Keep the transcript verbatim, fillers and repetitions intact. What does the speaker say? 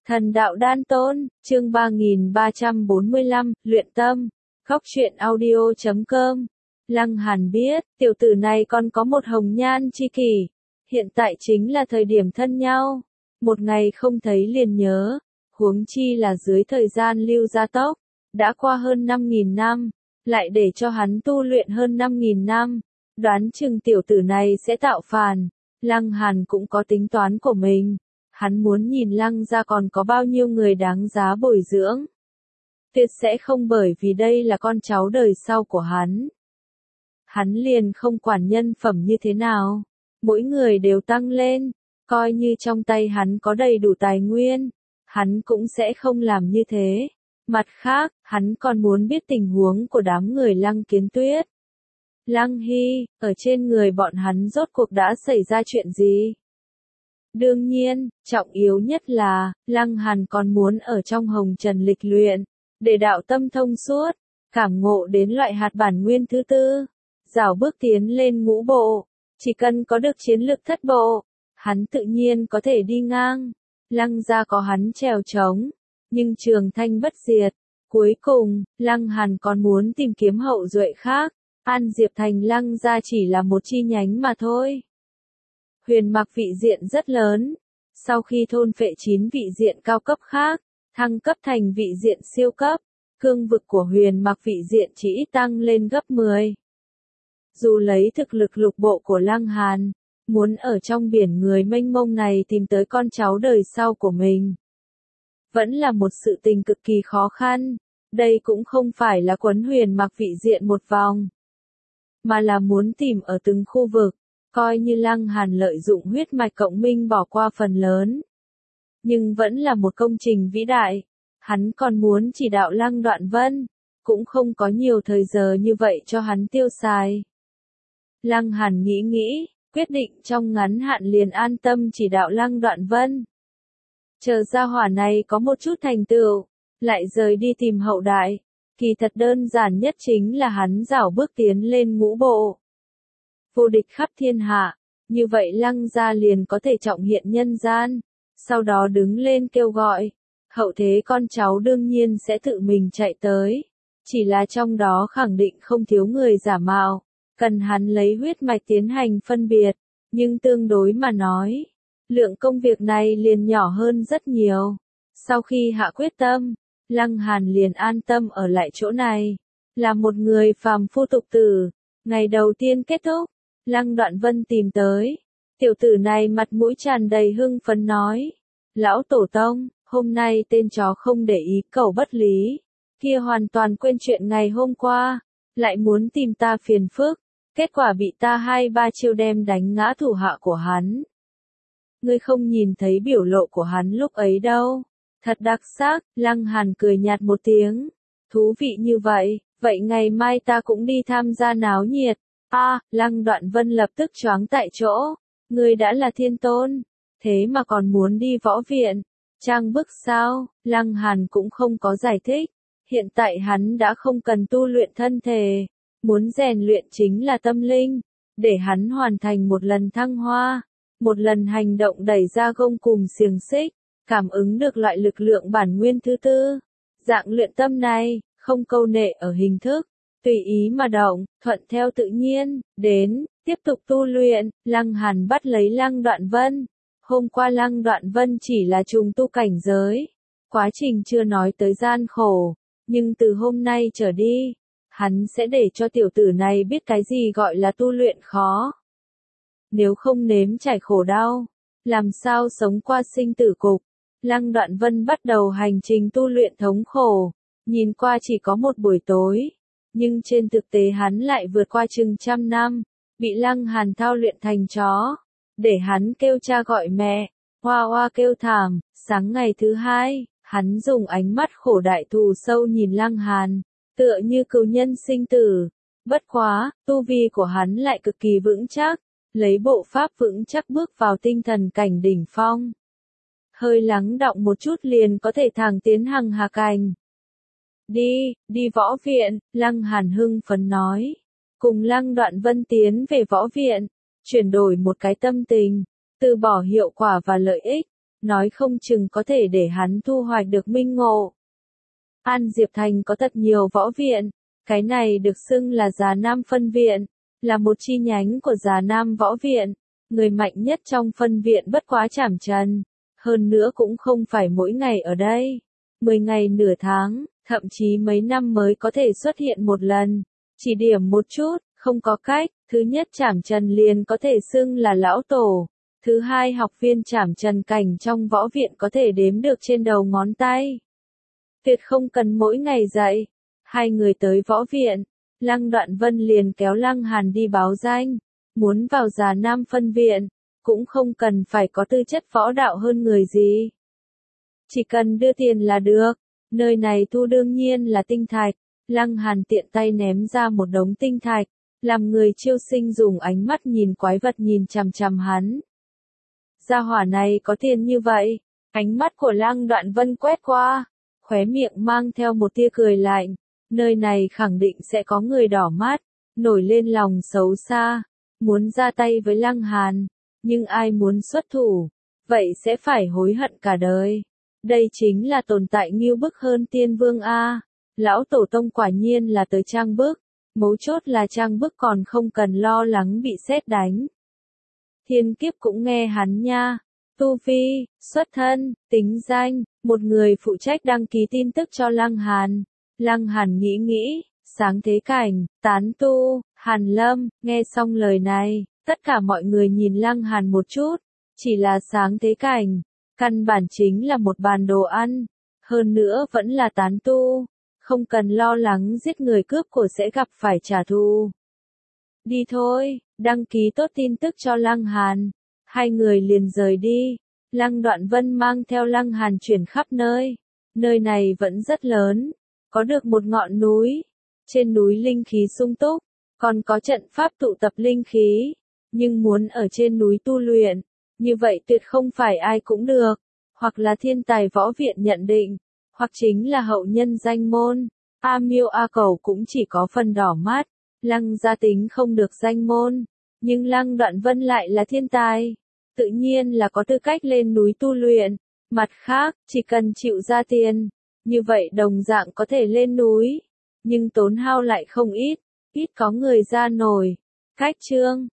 Thần đạo đan tôn, chương ba nghìn ba trăm bốn mươi lăm, luyện tâm, khóc chuyện audio chấm com. Lăng Hàn biết, tiểu tử này còn có một hồng nhan chi kỷ. Hiện tại chính là thời điểm thân nhau. Một ngày không thấy liền nhớ, huống chi là dưới thời gian lưu gia tốc. Đã qua hơn năm nghìn năm, lại để cho hắn tu luyện hơn năm nghìn năm. Đoán chừng tiểu tử này sẽ tạo phản. Lăng Hàn cũng có tính toán của mình. Hắn muốn nhìn Lăng gia còn có bao nhiêu người đáng giá bồi dưỡng. Tuyệt sẽ không bởi vì đây là con cháu đời sau của hắn. Hắn liền không quản nhân phẩm như thế nào. Mỗi người đều tăng lên. Coi như trong tay hắn có đầy đủ tài nguyên. Hắn cũng sẽ không làm như thế. Mặt khác, hắn còn muốn biết tình huống của đám người Lăng Kiến Tuyết. Lăng Hy, ở trên người bọn hắn rốt cuộc đã xảy ra chuyện gì? Đương nhiên, trọng yếu nhất là, Lăng Hàn còn muốn ở trong hồng trần lịch luyện, để đạo tâm thông suốt, cảm ngộ đến loại hạt bản nguyên thứ tư, rảo bước tiến lên ngũ bộ, chỉ cần có được chiến lực thất bộ, hắn tự nhiên có thể đi ngang. Lăng gia có hắn trèo trống, nhưng trường thanh bất diệt. Cuối cùng, Lăng Hàn còn muốn tìm kiếm hậu duệ khác, An Diệp Thành Lăng gia chỉ là một chi nhánh mà thôi. Huyền Mặc vị diện rất lớn, sau khi thôn phệ chín vị diện cao cấp khác, thăng cấp thành vị diện siêu cấp, cương vực của Huyền Mặc vị diện chỉ tăng lên gấp mười. Dù lấy thực lực lục bộ của Lăng Hàn, muốn ở trong biển người mênh mông này tìm tới con cháu đời sau của mình, vẫn là một sự tình cực kỳ khó khăn. Đây cũng không phải là quấn Huyền Mặc vị diện một vòng, mà là muốn tìm ở từng khu vực. Coi như Lăng Hàn lợi dụng huyết mạch cộng minh bỏ qua phần lớn, nhưng vẫn là một công trình vĩ đại. Hắn còn muốn chỉ đạo Lăng Đoạn Vân, cũng không có nhiều thời giờ như vậy cho hắn tiêu xài. Lăng Hàn nghĩ nghĩ, quyết định trong ngắn hạn liền an tâm chỉ đạo Lăng Đoạn Vân. Chờ gia hỏa này có một chút thành tựu, lại rời đi tìm hậu đại. Kỳ thật đơn giản nhất chính là hắn rảo bước tiến lên ngũ bộ, vô địch khắp thiên hạ, như vậy Lăng gia liền có thể trọng hiện nhân gian, sau đó đứng lên kêu gọi, hậu thế con cháu đương nhiên sẽ tự mình chạy tới, chỉ là trong đó khẳng định không thiếu người giả mạo, cần hắn lấy huyết mạch tiến hành phân biệt, nhưng tương đối mà nói, lượng công việc này liền nhỏ hơn rất nhiều. Sau khi hạ quyết tâm, Lăng Hàn liền an tâm ở lại chỗ này, là một người phàm phu tục tử. Ngày đầu tiên kết thúc, Lăng Đoạn Vân tìm tới. Tiểu tử này mặt mũi tràn đầy hưng phấn nói. Lão tổ tông, hôm nay tên chó không để ý cẩu bất lý. Kia hoàn toàn quên chuyện ngày hôm qua. Lại muốn tìm ta phiền phức. Kết quả bị ta hai ba chiêu đem đánh ngã thủ hạ của hắn. Ngươi không nhìn thấy biểu lộ của hắn lúc ấy đâu. Thật đặc sắc, Lăng Hàn cười nhạt một tiếng. Thú vị như vậy, vậy ngày mai ta cũng đi tham gia náo nhiệt. A, à, Lăng Đoạn Vân lập tức choáng tại chỗ. Ngươi đã là thiên tôn, thế mà còn muốn đi võ viện. Trang bức sao? Lăng Hàn cũng không có giải thích. Hiện tại hắn đã không cần tu luyện thân thể, muốn rèn luyện chính là tâm linh, để hắn hoàn thành một lần thăng hoa, một lần hành động đẩy ra gông cùm xiềng xích, cảm ứng được loại lực lượng bản nguyên thứ tư. Dạng luyện tâm này, không câu nệ ở hình thức, tùy ý mà động, thuận theo tự nhiên, đến, tiếp tục tu luyện. Lăng Hàn bắt lấy Lăng Đoạn Vân. Hôm qua Lăng Đoạn Vân chỉ là trùng tu cảnh giới, quá trình chưa nói tới gian khổ, nhưng từ hôm nay trở đi, hắn sẽ để cho tiểu tử này biết cái gì gọi là tu luyện khó. Nếu không nếm trải khổ đau, làm sao sống qua sinh tử cục. Lăng Đoạn Vân bắt đầu hành trình tu luyện thống khổ, nhìn qua chỉ có một buổi tối, nhưng trên thực tế hắn lại vượt qua chừng trăm năm, bị Lăng Hàn thao luyện thành chó, để hắn kêu cha gọi mẹ, hoa hoa kêu thảm. Sáng ngày thứ hai, hắn dùng ánh mắt khổ đại thù sâu nhìn Lăng Hàn, tựa như cừu nhân sinh tử. Bất quá, tu vi của hắn lại cực kỳ vững chắc, lấy bộ pháp vững chắc bước vào tinh thần cảnh đỉnh phong. Hơi lắng đọng một chút liền có thể thẳng tiến hằng hà cảnh. Đi, đi võ viện, Lăng Hàn hưng phấn nói. Cùng Lăng Đoạn Vân tiến về võ viện, chuyển đổi một cái tâm tình, từ bỏ hiệu quả và lợi ích, nói không chừng có thể để hắn thu hoạch được minh ngộ. An Diệp Thành có thật nhiều võ viện, cái này được xưng là Già Nam Phân Viện, là một chi nhánh của Già Nam Võ Viện, người mạnh nhất trong phân viện bất quá Trảm Trần, hơn nữa cũng không phải mỗi ngày ở đây, mười ngày nửa tháng, thậm chí mấy năm mới có thể xuất hiện một lần, chỉ điểm một chút, không có cách, thứ nhất Trảm Trần liền có thể xưng là lão tổ, thứ hai học viên Trảm Trần cảnh trong võ viện có thể đếm được trên đầu ngón tay. Tuyệt không cần mỗi ngày dạy. Hai người tới võ viện, Lăng Đoạn Vân liền kéo Lăng Hàn đi báo danh, muốn vào Già Nam Phân Viện, cũng không cần phải có tư chất võ đạo hơn người gì. Chỉ cần đưa tiền là được, nơi này thu đương nhiên là tinh thạch, Lăng Hàn tiện tay ném ra một đống tinh thạch, làm người chiêu sinh dùng ánh mắt nhìn quái vật nhìn chằm chằm hắn. Gia hỏa này có tiền như vậy, ánh mắt của Lăng Đoạn Vân quét qua, khóe miệng mang theo một tia cười lạnh. Nơi này khẳng định sẽ có người đỏ mắt, nổi lên lòng xấu xa, muốn ra tay với Lăng Hàn, nhưng ai muốn xuất thủ, vậy sẽ phải hối hận cả đời. Đây chính là tồn tại nghiêu bức hơn tiên vương A, lão tổ tông quả nhiên là tới trang bức, mấu chốt là trang bức còn không cần lo lắng bị sét đánh. Thiên kiếp cũng nghe hắn nha, tu vi, xuất thân, tính danh, một người phụ trách đăng ký tin tức cho Lăng Hàn. Lăng Hàn nghĩ nghĩ, sáng thế cảnh, tán tu, Hàn Lâm, nghe xong lời này, tất cả mọi người nhìn Lăng Hàn một chút, chỉ là sáng thế cảnh, căn bản chính là một bàn đồ ăn, hơn nữa vẫn là tán tu, không cần lo lắng giết người cướp của sẽ gặp phải trả thù. Đi thôi, đăng ký tốt tin tức cho Lăng Hàn, hai người liền rời đi, Lăng Đoạn Vân mang theo Lăng Hàn chuyển khắp nơi, nơi này vẫn rất lớn. Có được một ngọn núi, trên núi linh khí sung túc, còn có trận pháp tụ tập linh khí, nhưng muốn ở trên núi tu luyện, như vậy tuyệt không phải ai cũng được, hoặc là thiên tài võ viện nhận định, hoặc chính là hậu nhân danh môn. A Miêu A Cầu cũng chỉ có phần đỏ mắt, Lăng gia tính không được danh môn, nhưng Lăng Đoạn Vân lại là thiên tài, tự nhiên là có tư cách lên núi tu luyện, mặt khác, chỉ cần chịu ra tiền. Như vậy đồng dạng có thể lên núi, nhưng tốn hao lại không ít, ít có người ra nổi. Cách chương